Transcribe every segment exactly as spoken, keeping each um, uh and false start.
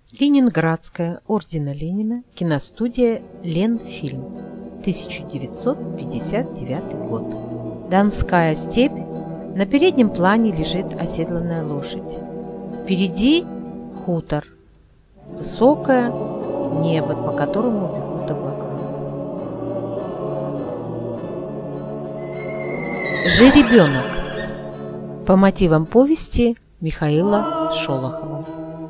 Ленинградская, ордена Ленина, киностудия «Ленфильм», тысяча девятьсот пятьдесят девятый год. Донская степь. На переднем плане лежит оседланная лошадь. Впереди хутор. Высокое небо, по которому бегут облака. Жеребенок. По мотивам повести Михаила Шолохова.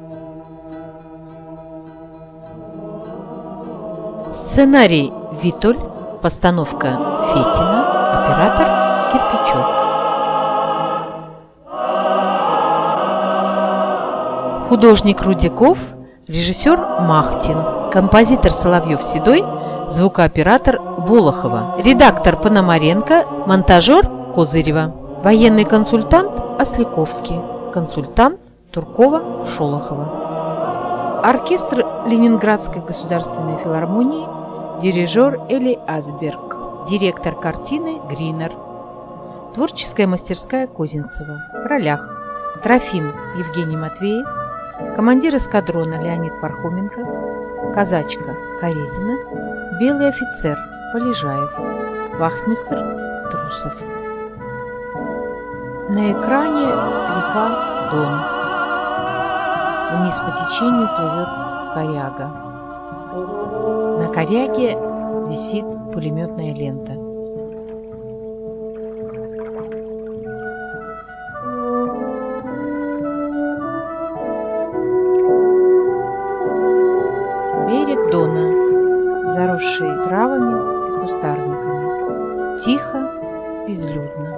Сценарий Витоль, постановка Фетина, оператор Кирпичев. Художник Рудяков, режиссер Махтин, композитор Соловьев-Седой, звукооператор Волохова, редактор Пономаренко, монтажер Козырева, военный консультант Осляковский, консультант Туркова-Шолохова. Оркестр Ленинградской государственной филармонии, дирижер Эли Асберг, директор картины Гринер. Творческая мастерская Козинцева. В ролях: Трофим Евгений Матвеев, командир эскадрона Леонид Пархоменко, казачка Карелина, белый офицер Полежаев, вахмистр Трусов. На экране река Дон. Вниз по течению плывет коряга. На коряге висит пулеметная лента. Берег Дона, заросший травами и кустарниками. Тихо, безлюдно.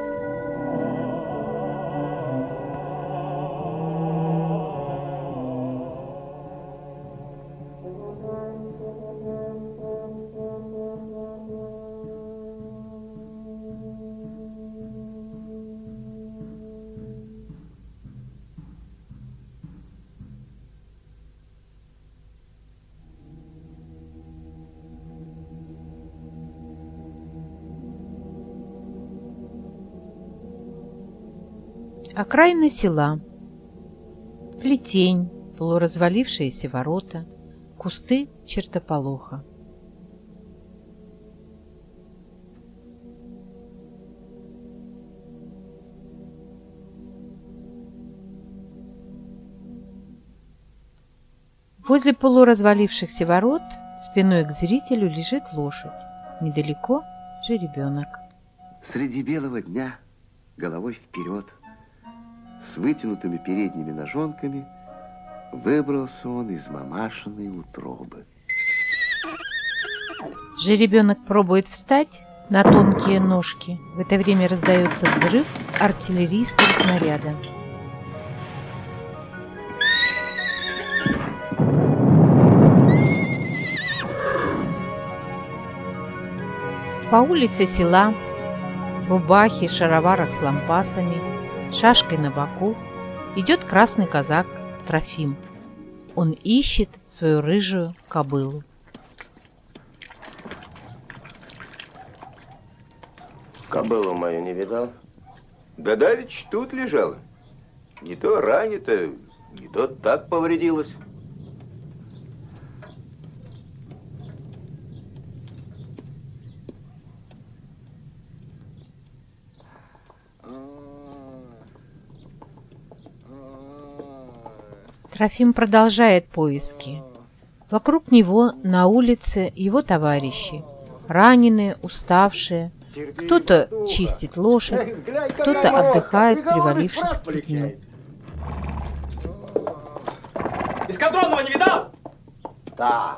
Окраина села. Плетень, полуразвалившиеся ворота, кусты чертополоха. Возле полуразвалившихся ворот спиной к зрителю лежит лошадь. Недалеко жеребенок. Среди белого дня, головой вперед, с вытянутыми передними ножонками, выбрался он из мамашиной утробы. Жеребенок пробует встать на тонкие ножки. В это время раздается взрыв артиллерийского снаряда. По улице села, в рубахе, шароварах с лампасами, шашкой на боку, идет красный казак Трофим. Он ищет свою рыжую кобылу. Кобылу мою не видал? Да давеча тут лежала. Не то ранито, не то так повредилась. Трофим продолжает поиски. Вокруг него на улице его товарищи, раненые, уставшие. Кто-то чистит лошадь, кто-то отдыхает, привалившись к плетню. Эскадронного не видал? Да.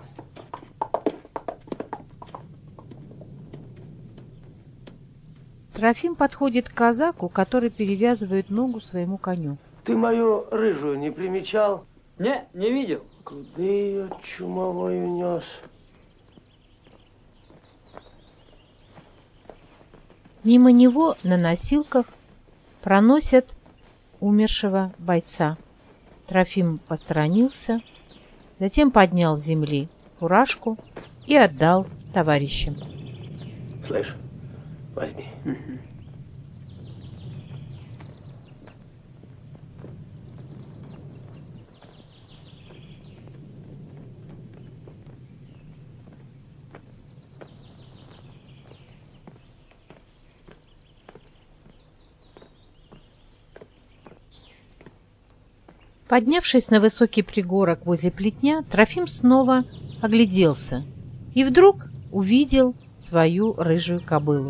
Трофим подходит к казаку, который перевязывает ногу своему коню. Ты мою рыжую не примечал? Не, не видел. Куда ее чумовой унес? Мимо него на носилках проносят умершего бойца. Трофим посторонился, затем поднял с земли фуражку и отдал товарищам. Слышь, возьми. Поднявшись на высокий пригорок возле плетня, Трофим снова огляделся и вдруг увидел свою рыжую кобылу.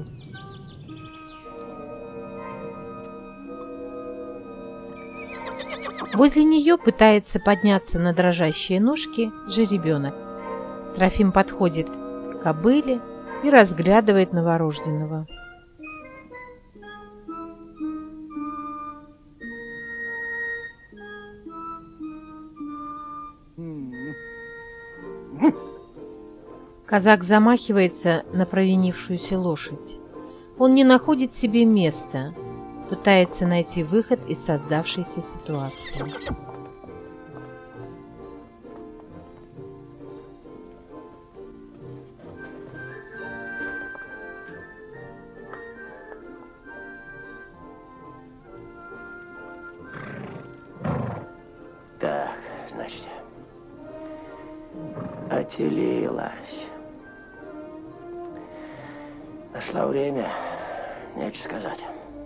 Возле нее пытается подняться на дрожащие ножки жеребенок. Трофим подходит к кобыле и разглядывает новорожденного. Казак замахивается на провинившуюся лошадь. Он не находит себе места, пытается найти выход из создавшейся ситуации. Так, значит, отелилась. Нашла время, нечего сказать.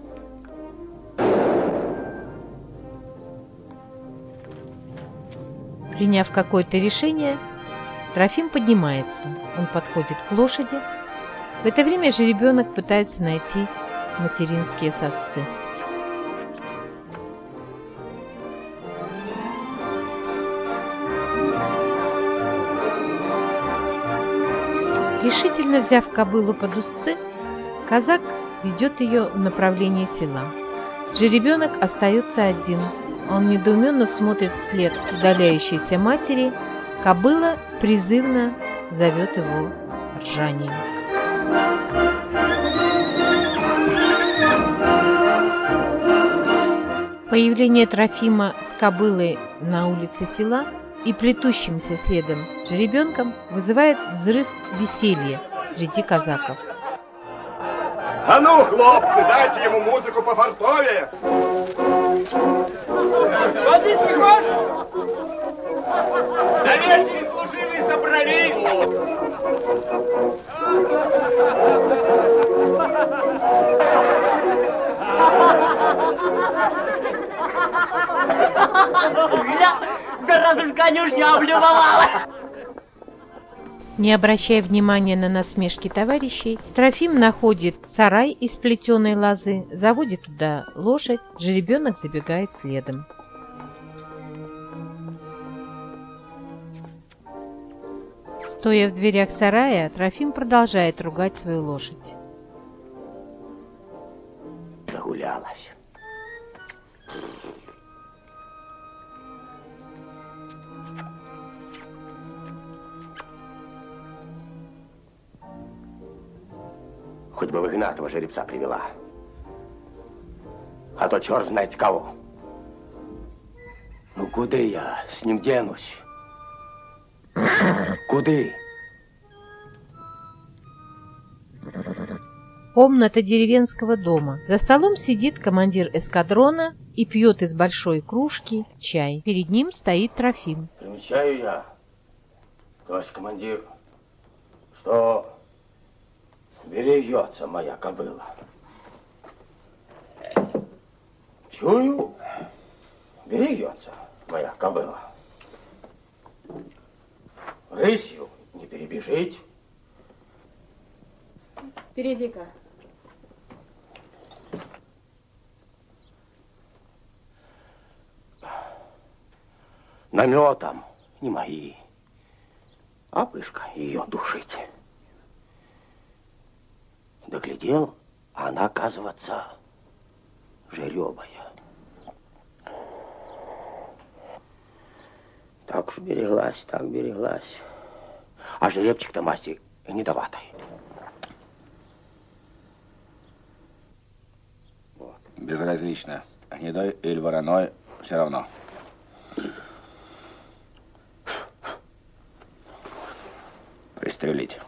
Приняв какое-то решение, Трофим поднимается. Он подходит к лошади. В это время жеребенок пытается найти материнские сосцы. Решительно взяв кобылу под узцы, казак ведет ее в направлении села. Жеребенок остается один. Он недоуменно смотрит вслед удаляющейся матери. Кобыла призывно зовет его ржанием. Появление Трофима с кобылой на улице села и плетущимся следом жеребенком вызывает взрыв веселья среди казаков. А ну, хлопцы, дайте ему музыку по фартове! Водички хочешь? Да вечери служивые собрались! Зараза ж конюшня облюбовала! Не обращая внимания на насмешки товарищей, Трофим находит сарай из плетеной лозы, заводит туда лошадь, жеребенок забегает следом. Стоя в дверях сарая, Трофим продолжает ругать свою лошадь. Нагулялась. Хоть бы в Игнатова жеребца привела. А то черт знает кого. Ну, куда я с ним денусь? Куды? Комната деревенского дома. За столом сидит командир эскадрона и пьет из большой кружки чай. Перед ним стоит Трофим. Примечаю я, товарищ командир, что берегется моя кобыла. Чую, берегется моя кобыла. Рысью не перебежить. Перейди-ка. Наметом не мои, а пышка ее душить. Доглядел, а она, оказывается, жеребая. Так уж береглась, так береглась. А жеребчик-то масти недоватой. Вот. Безразлично. Гнедой или вороной, все равно. Пристрелить.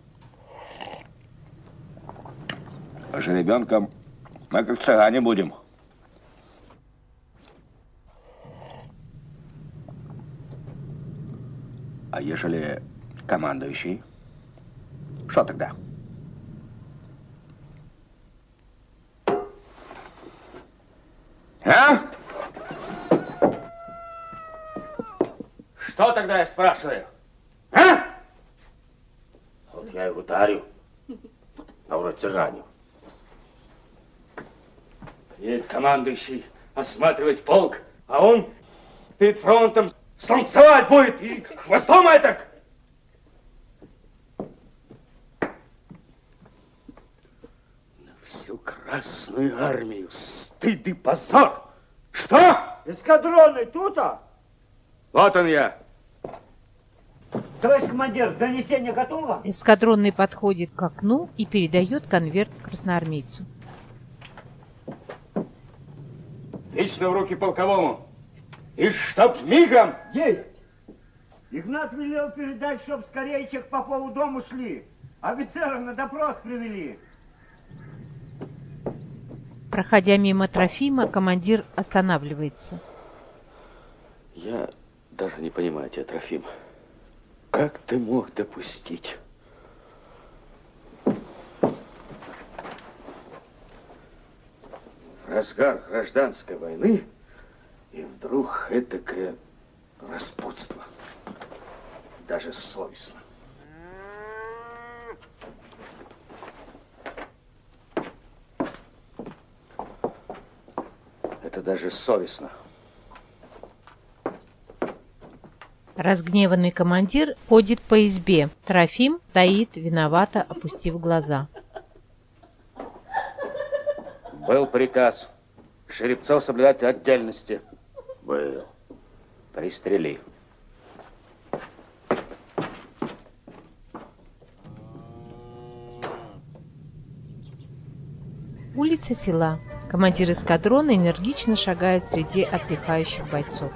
Жеребенком мы как цыгане будем. А ежели командующий, что тогда? А? Что тогда, я спрашиваю? А? Вот я его дарю. А вроде цыганю. Едет командующий осматривать полк, а он перед фронтом слонцевать будет и хвостом этак. На всю Красную Армию стыд и позор. Что? Эскадронный тут-то? Вот он я. Товарищ командир, донесение готово? Эскадронный подходит к окну и передает конверт красноармейцу. Лично в руки полковому. И чтоб мигом. Есть! Игнат велел передать, чтоб скорее к Попову дому шли. Офицеров на допрос привели. Проходя мимо Трофима, командир останавливается. Я даже не понимаю тебя, Трофим. Как ты мог допустить? В разгар гражданской войны и вдруг этакое распутство. Даже совестно. Это даже совестно. Разгневанный командир ходит по избе. Трофим стоит, виновато опустив глаза. Был приказ жеребцов соблюдать отдельности. Был. Пристрели. Улица села. Командир эскадрона энергично шагает среди отдыхающих бойцов.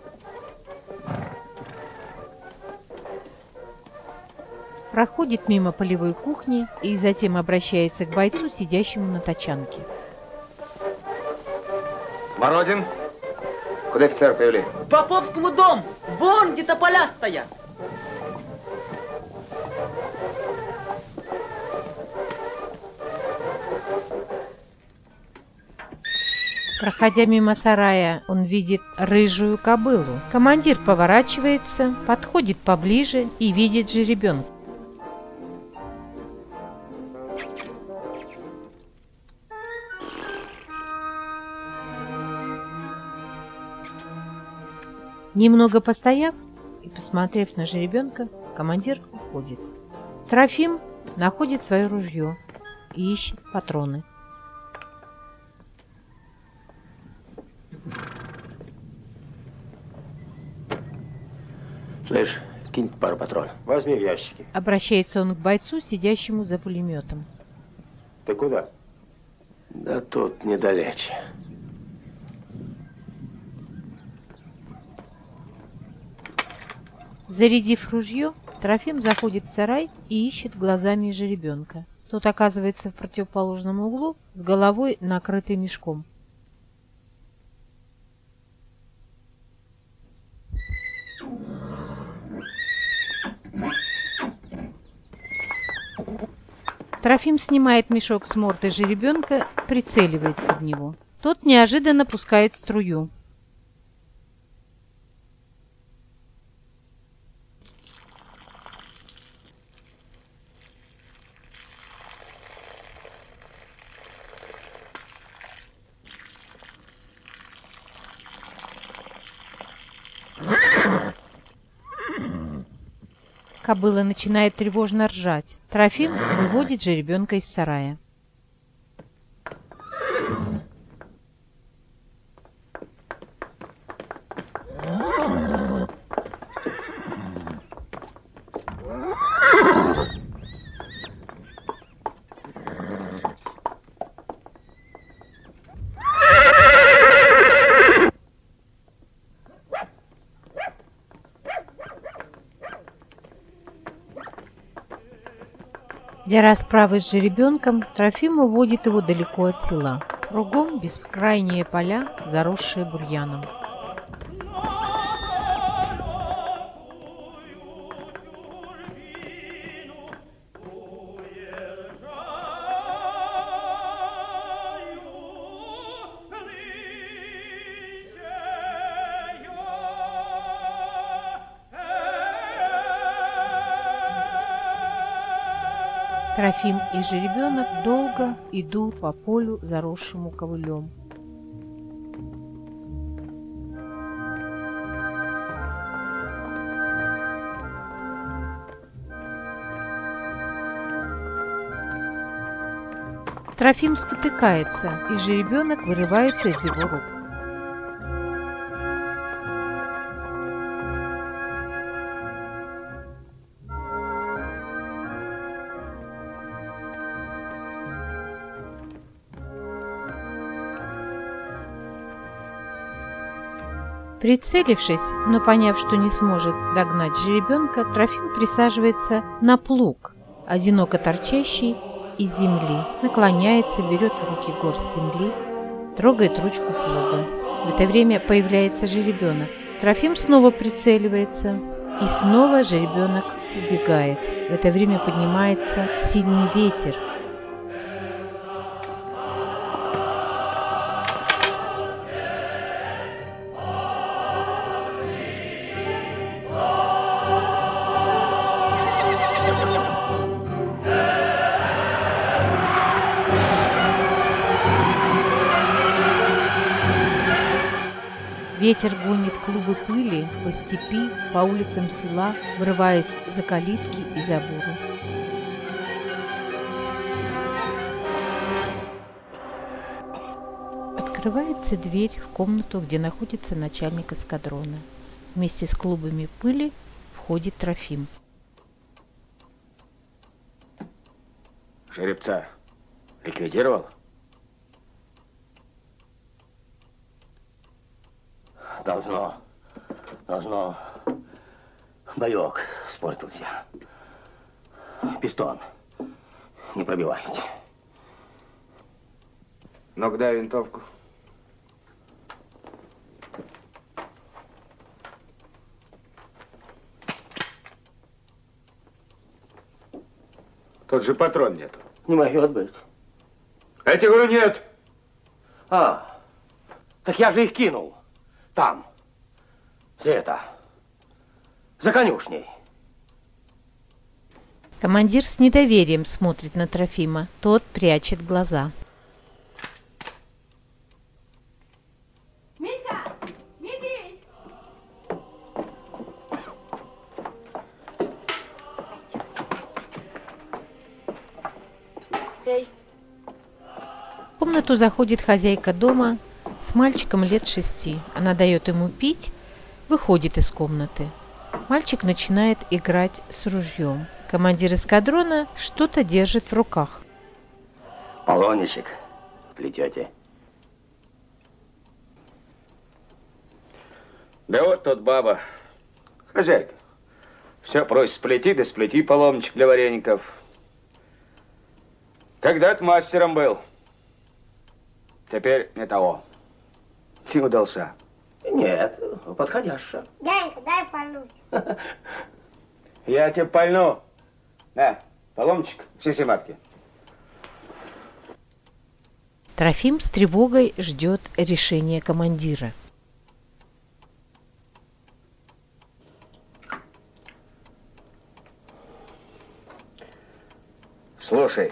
Проходит мимо полевой кухни и затем обращается к бойцу, сидящему на тачанке. Смородин, куда офицера привели? К Поповскому дому. Вон где тополя стоят. Проходя мимо сарая, он видит рыжую кобылу. Командир поворачивается, подходит поближе и видит жеребенка. Немного постояв и посмотрев на жеребенка, командир уходит. Трофим находит свое ружье и ищет патроны. Слышь, кинь пару патронов. Возьми в ящике. Обращается он к бойцу, сидящему за пулеметом. Ты куда? Да тут недалече. Зарядив ружье, Трофим заходит в сарай и ищет глазами жеребенка. Тот оказывается в противоположном углу, с головой накрытой мешком. Трофим снимает мешок с морды жеребенка, прицеливается в него. Тот неожиданно пускает струю. Кобыла начинает тревожно ржать. Трофим выводит жеребенка из сарая. Для расправы с жеребенком Трофим уводит его далеко от села. Кругом бескрайние поля, заросшие бурьяном. Трофим и жеребенок долго идут по полю, заросшему ковылем. Трофим спотыкается, и жеребенок вырывается из его рук. Прицелившись, но поняв, что не сможет догнать жеребенка, Трофим присаживается на плуг, одиноко торчащий из земли, наклоняется, берет в руки горсть земли, трогает ручку плуга. В это время появляется жеребенок. Трофим снова прицеливается, и снова жеребенок убегает. В это время поднимается сильный ветер. Ветер гонит клубы пыли по степи, по улицам села, вырываясь за калитки и заборы. Открывается дверь в комнату, где находится начальник эскадрона. Вместе с клубами пыли входит Трофим. Жеребца ликвидировал? Должно, должно, боек испортился. Пистон не пробиваете. Ну-ка, дай винтовку. Тут же патрон нету. Не может быть. Я тебе говорю, нет. А, так я же их кинул. Там. За это. За конюшней. Командир с недоверием смотрит на Трофима. Тот прячет глаза. Митька! Митей! Эй! В комнату заходит хозяйка дома с мальчиком лет шести. Она дает ему пить, выходит из комнаты. Мальчик начинает играть с ружьем. Командир эскадрона что-то держит в руках. Полоничек плетете? Да вот тут баба, хозяйка. Все просит, сплети, да сплети поломничек для вареников. Когда-то мастером был. Теперь не того. Не удался. Нет, подходящая. Дяденька, дай пальнуть. Я тебе пальну. На, поломчик, все сематки. Трофим с тревогой ждет решения командира. Слушай,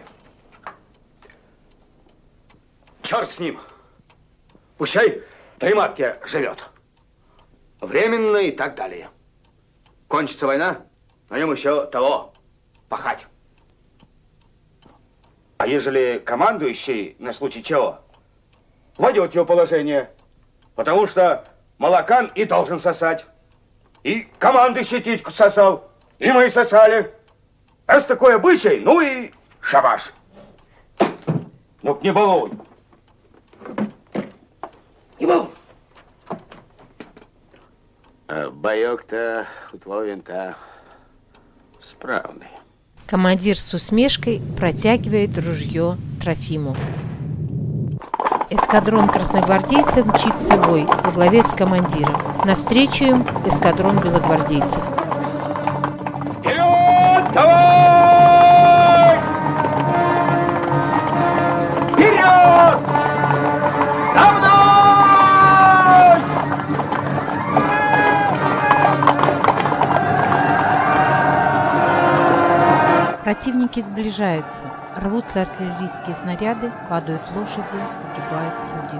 черт с ним. Пущай три матки живет. Временно и так далее. Кончится война, на нем еще того пахать. А ежели командующий, на случай чего, вводит его положение, потому что молокан и должен сосать. И командующий титьку сосал, и мы сосали. Раз такой обычай, ну и шабаш. Ну-ка не балуй. Не балуй. А боек-то у твоего винта справный. Командир с усмешкой протягивает ружье Трофиму. Эскадрон красногвардейцев мчится в бой во главе с командиром. Навстречу им эскадрон белогвардейцев. Вперед, давай! Вперед! За мной! Противники сближаются, рвутся артиллерийские снаряды, падают лошади, погибают люди.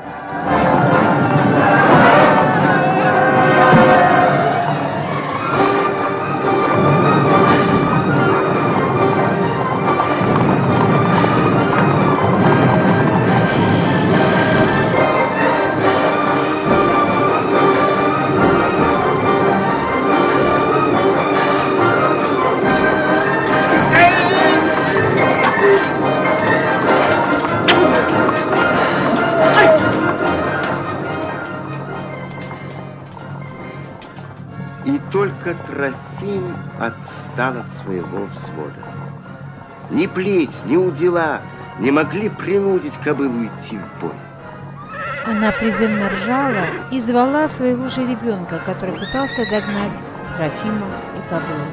И только Трофим отстал от своего взвода. Ни плеть, ни удила не могли принудить кобылу идти в бой. Она приземно ржала и звала своего жеребенка, который пытался догнать Трофима и кобылу.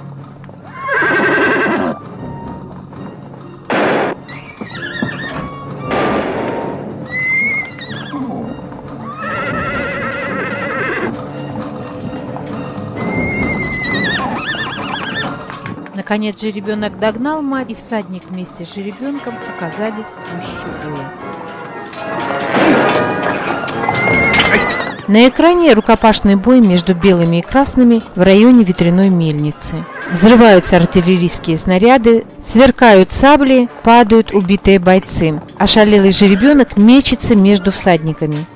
Наконец жеребенок догнал мать, и всадник вместе с жеребенком оказались в гуще боя. На экране рукопашный бой между белыми и красными в районе ветряной мельницы. Взрываются артиллерийские снаряды, сверкают сабли, падают убитые бойцы. Ошалелый жеребенок мечется между всадниками.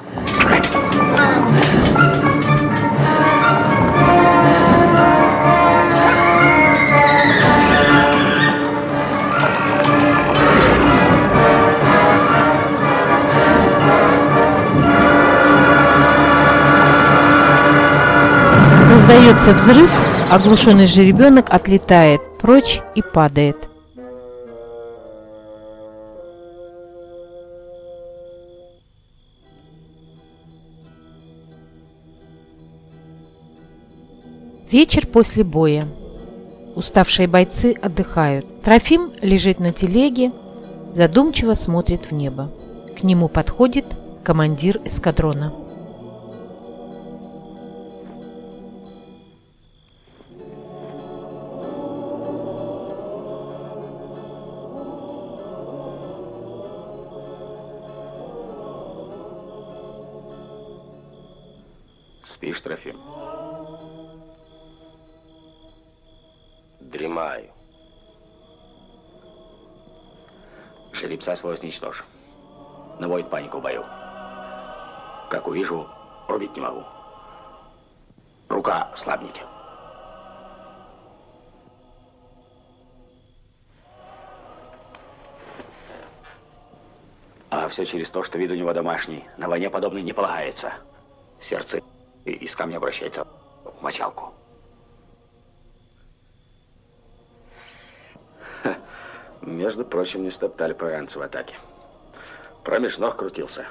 Раздается взрыв, оглушенный жеребенок отлетает прочь и падает. Вечер после боя. Уставшие бойцы отдыхают. Трофим лежит на телеге, задумчиво смотрит в небо. К нему подходит командир эскадрона. Спишь, Трофим? Дремаю. Жеребца своего сничтожь. Наводит панику в бою. Как увижу, рубить не могу. Рука слабнет. А все через то, что вид у него домашний. На войне подобный не полагается. Сердце из камня обращается в мочалку. Ха. Между прочим, не стоптали поранцы в атаке. Промеж ног крутился.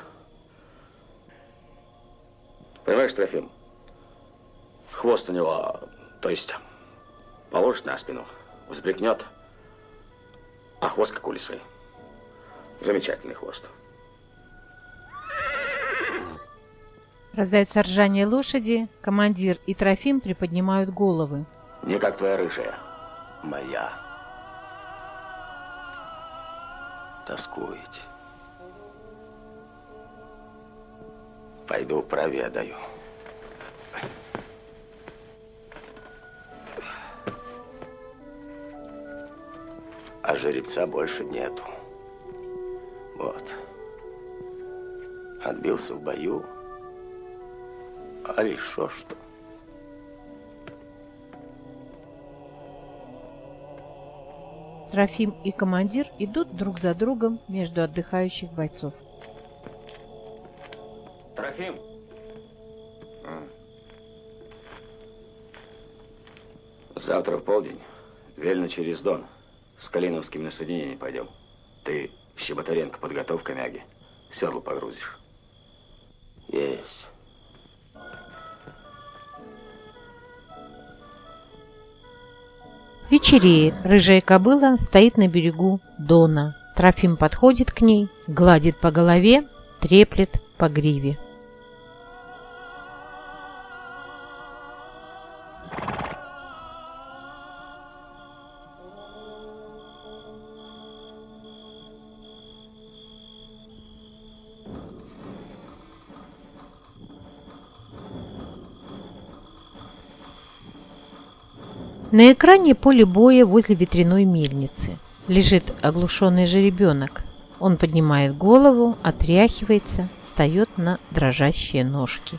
Понимаешь, Трофим, хвост у него, то есть, положит на спину, взбрекнет, а хвост как у лисы. Замечательный хвост. Раздаются ржание лошади, командир и Трофим приподнимают головы. Не как твоя рыжая. Моя. Тоскуете. Пойду проведаю. А жеребца больше нету. Вот. Отбился в бою. А еще что? Трофим и командир идут друг за другом между отдыхающих бойцов. Трофим! Завтра в полдень велено через Дон с Калиновским на соединение пойдем. Ты Щеботаренко подготовь к Амяге. Седло погрузишь. Есть. Вечереет. Рыжая кобыла стоит на берегу Дона. Трофим подходит к ней, гладит по голове, треплет по гриве. На экране поле боя возле ветряной мельницы. Лежит оглушенный жеребенок. Он поднимает голову, отряхивается, встает на дрожащие ножки.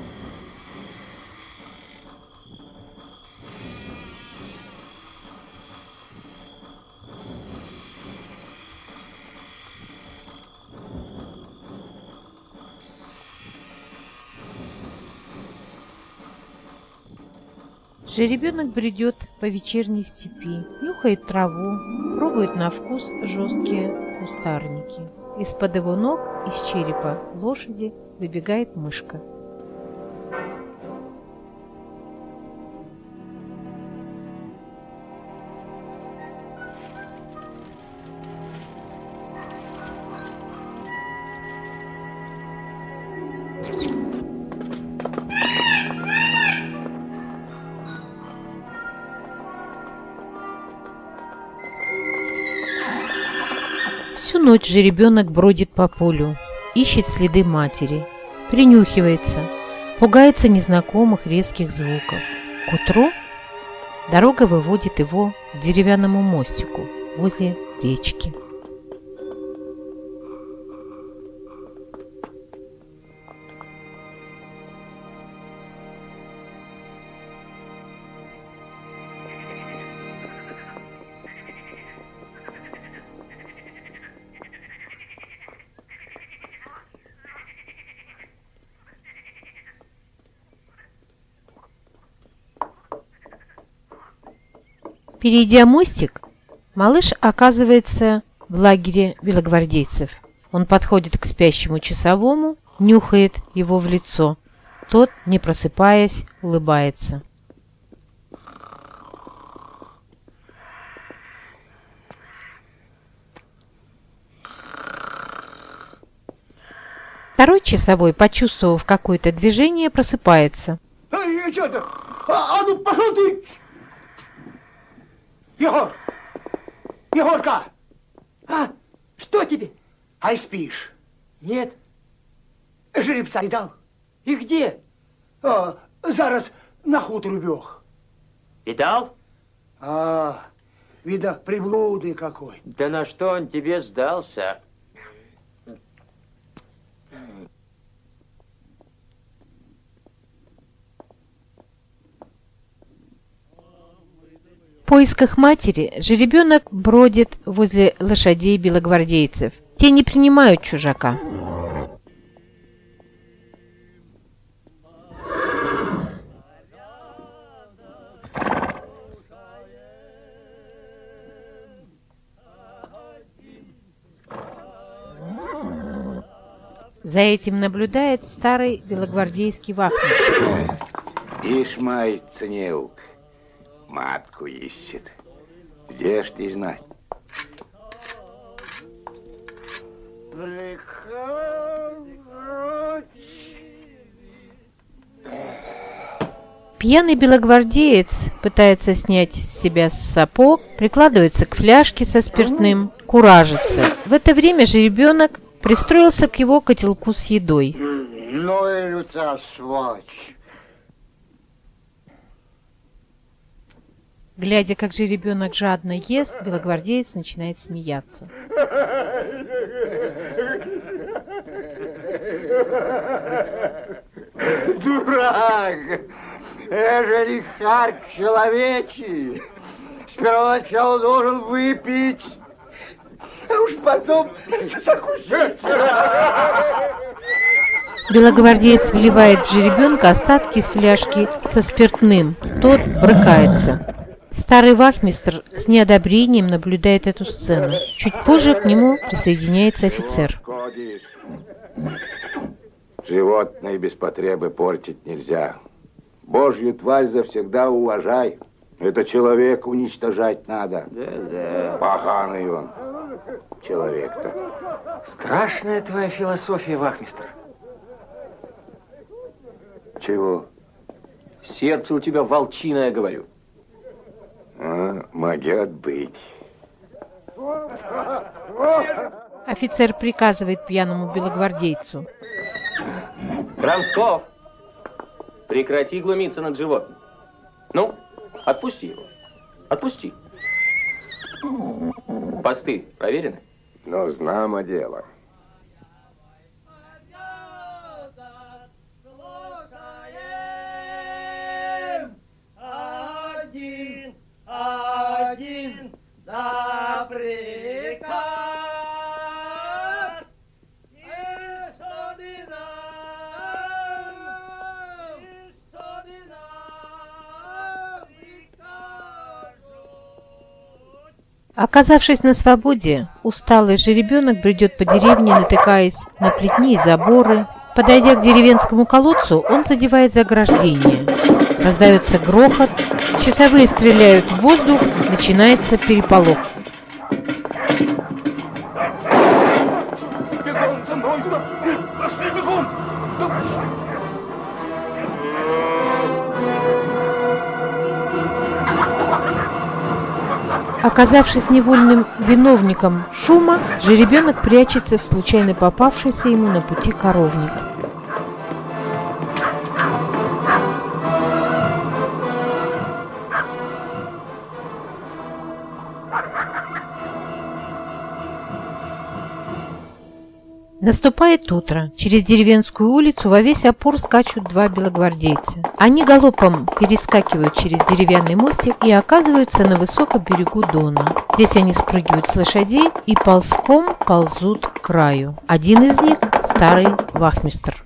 Жеребенок бредет по вечерней степи, нюхает траву, пробует на вкус жесткие кустарники. Из-под его ног, из черепа лошади, выбегает мышка. Всю ночь жеребенок бродит по полю, ищет следы матери, принюхивается, пугается незнакомых резких звуков. К утру дорога выводит его к деревянному мостику возле речки. Перейдя мостик, малыш оказывается в лагере белогвардейцев. Он подходит к спящему часовому, нюхает его в лицо. Тот, не просыпаясь, улыбается. Второй часовой, почувствовав какое-то движение, просыпается. Эй, что ты? А, а ну пошел ты! Егор! Егорка! А, что тебе? Ай, спишь? Нет. Жеребца не дал? И где? А, зараз на хутор убег. Видал? А, видно, приблудный какой. Да на что он тебе сдался? В поисках матери жеребенок бродит возле лошадей белогвардейцев. Те не принимают чужака. За этим наблюдает старый белогвардейский вахмистр. Ишь, мается неук. Матку ищет. Где ж ты знать? Пьяный белогвардеец пытается снять с себя сапог, прикладывается к фляжке со спиртным, куражится. В это время жеребенок пристроился к его котелку с едой. Ну и люта сволочь. Глядя, как жеребенок жадно ест, белогвардеец начинает смеяться. Дурак! Это лихарь человечий. Сперва должен выпить, а уж потом закусить. Белогвардеец вливает в жеребенка остатки из фляжки со спиртным. Тот брыкается. Старый вахмистр с неодобрением наблюдает эту сцену. Чуть позже к нему присоединяется офицер. Животное без потребы портить нельзя. Божью тварь завсегда уважай. Это человека уничтожать надо. Да-да. Поганый он. Человек-то. Страшная твоя философия, вахмистр. Чего? Сердце у тебя волчиное, говорю. А, может быть. Офицер приказывает пьяному белогвардейцу. Крамсков, прекрати глумиться над животным. Ну, отпусти его. Отпусти. Посты проверены? Но знамо дело. Один, один, да приказ. И что нам, и что нам прикажут. Оказавшись на свободе, усталый жеребенок бредет по деревне, натыкаясь на плетни и заборы. Подойдя к деревенскому колодцу, он задевает заграждение. Раздается грохот, часовые стреляют в воздух, начинается переполох. Бегом за мной! Пошли бегом! Оказавшись невольным виновником шума, жеребенок прячется в случайно попавшийся ему на пути коровник. Наступает утро. Через деревенскую улицу во весь опор скачут два белогвардейца. Они галопом перескакивают через деревянный мостик и оказываются на высоком берегу Дона. Здесь они спрыгивают с лошадей и ползком ползут к краю. Один из них – старый вахмистр.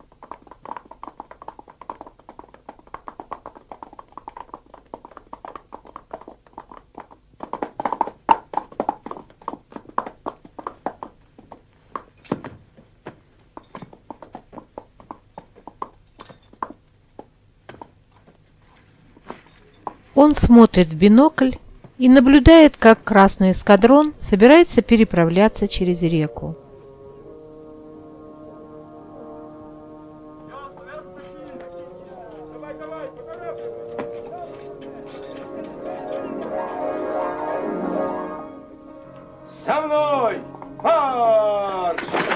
Он смотрит в бинокль и наблюдает, как красный эскадрон собирается переправляться через реку. За мной! Марш!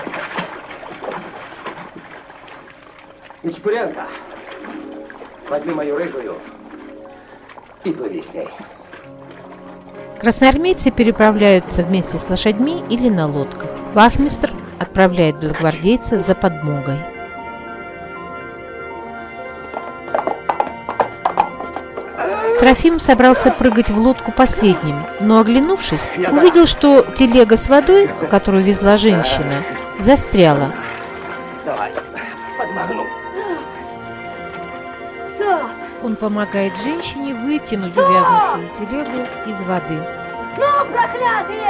Нечапуренко, возьми мою рыжую и плыви с ней. Красноармейцы переправляются вместе с лошадьми или на лодках. Вахмистр отправляет белогвардейца за подмогой. Трофим собрался прыгать в лодку последним, но, оглянувшись, увидел, что телега с водой, которую везла женщина, застряла. Давай, подмогну. Он помогает женщине вытянуть увязнувшую телегу из воды. Ну, проклятые!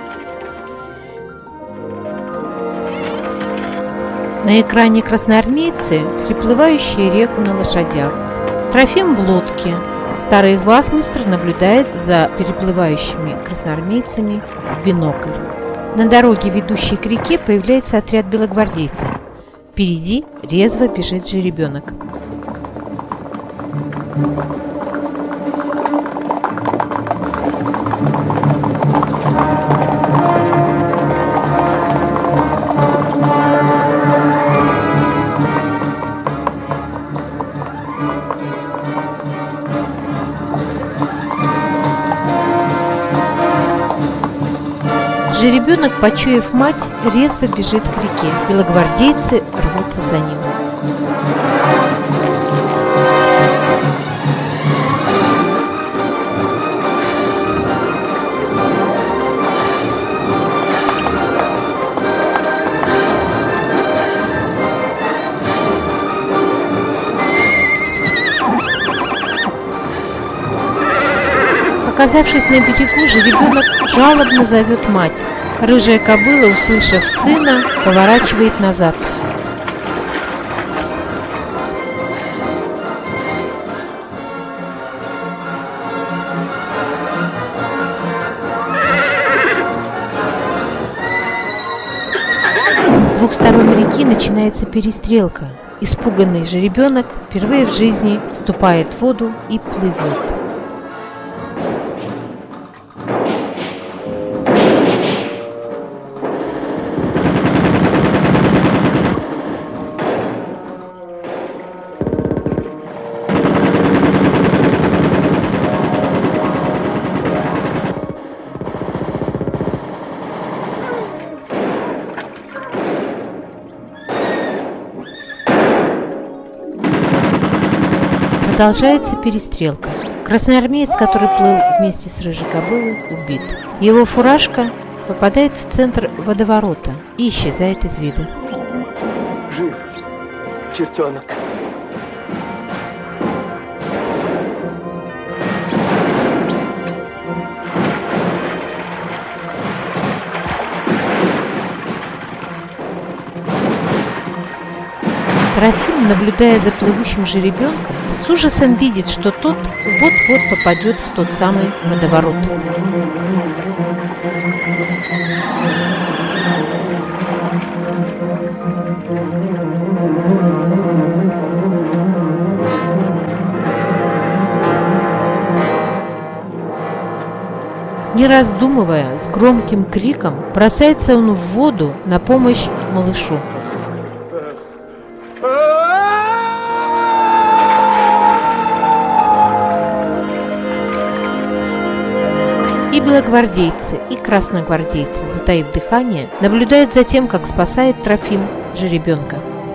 На экране красноармейцы, приплывающие реку на лошадях. Трофим в лодке. Старый вахмистр наблюдает за переплывающими красноармейцами в бинокль. На дороге, ведущей к реке, появляется отряд белогвардейцев. Впереди резво бежит жеребенок. Жеребенок, почуяв мать, резво бежит к реке. Белогвардейцы рвутся за ним. Оказавшись на берегу, жеребенок жалобно зовет мать. Рыжая кобыла, услышав сына, поворачивает назад. С двух сторон реки начинается перестрелка. Испуганный жеребенок впервые в жизни вступает в воду и плывет. Продолжается перестрелка. Красноармеец, который плыл вместе с рыжей кобылой, убит. Его фуражка попадает в центр водоворота и исчезает из вида. Жив, чертенок. Трофим, наблюдая за плывущим жеребенком, с ужасом видит, что тот вот-вот попадет в тот самый водоворот. Не раздумывая, с громким криком бросается он в воду на помощь малышу. И белогвардейцы, и красногвардейцы, затаив дыхание, наблюдают за тем, как спасает Трофим жеребенка.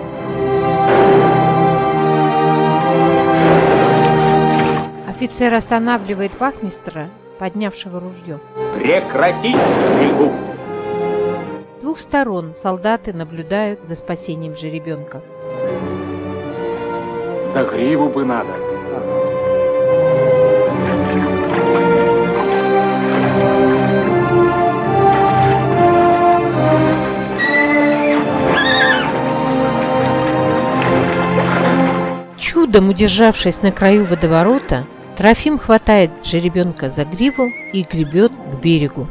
Офицер останавливает вахмистра, поднявшего ружье. Прекратить стрельбу! С двух сторон солдаты наблюдают за спасением жеребенка. За гриву бы надо. Чудом удержавшись на краю водоворота, Трофим хватает жеребенка за гриву и гребет к берегу.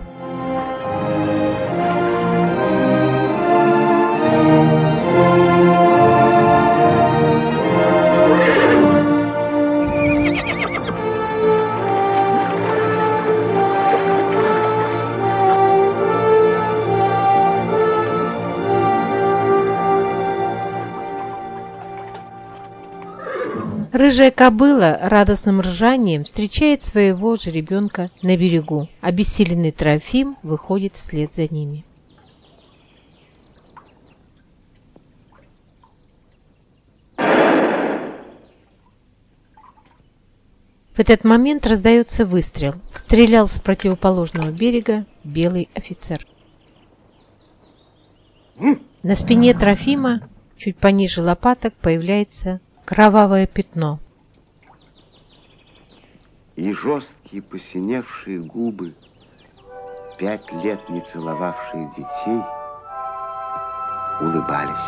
Рыжая кобыла радостным ржанием встречает своего жеребенка на берегу. Обессиленный Трофим выходит вслед за ними. В этот момент раздается выстрел. Стрелял с противоположного берега белый офицер. На спине Трофима, чуть пониже лопаток, появляется кровавое пятно. И жесткие посиневшие губы, пять лет не целовавшие детей, улыбались.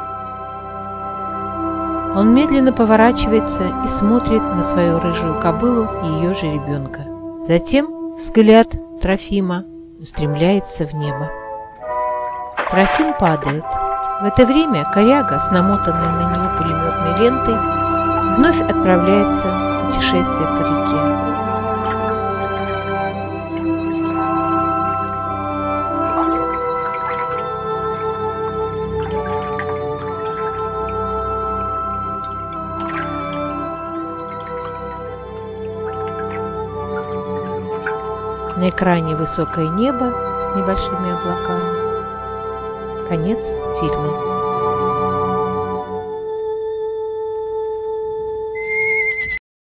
Он медленно поворачивается и смотрит на свою рыжую кобылу и ее жеребенка. Затем взгляд Трофима устремляется в небо. Трофим падает. В это время коряга с намотанной на него пулеметной лентой вновь отправляется в путешествие по реке. На экране высокое небо с небольшими облаками. Конец фильма.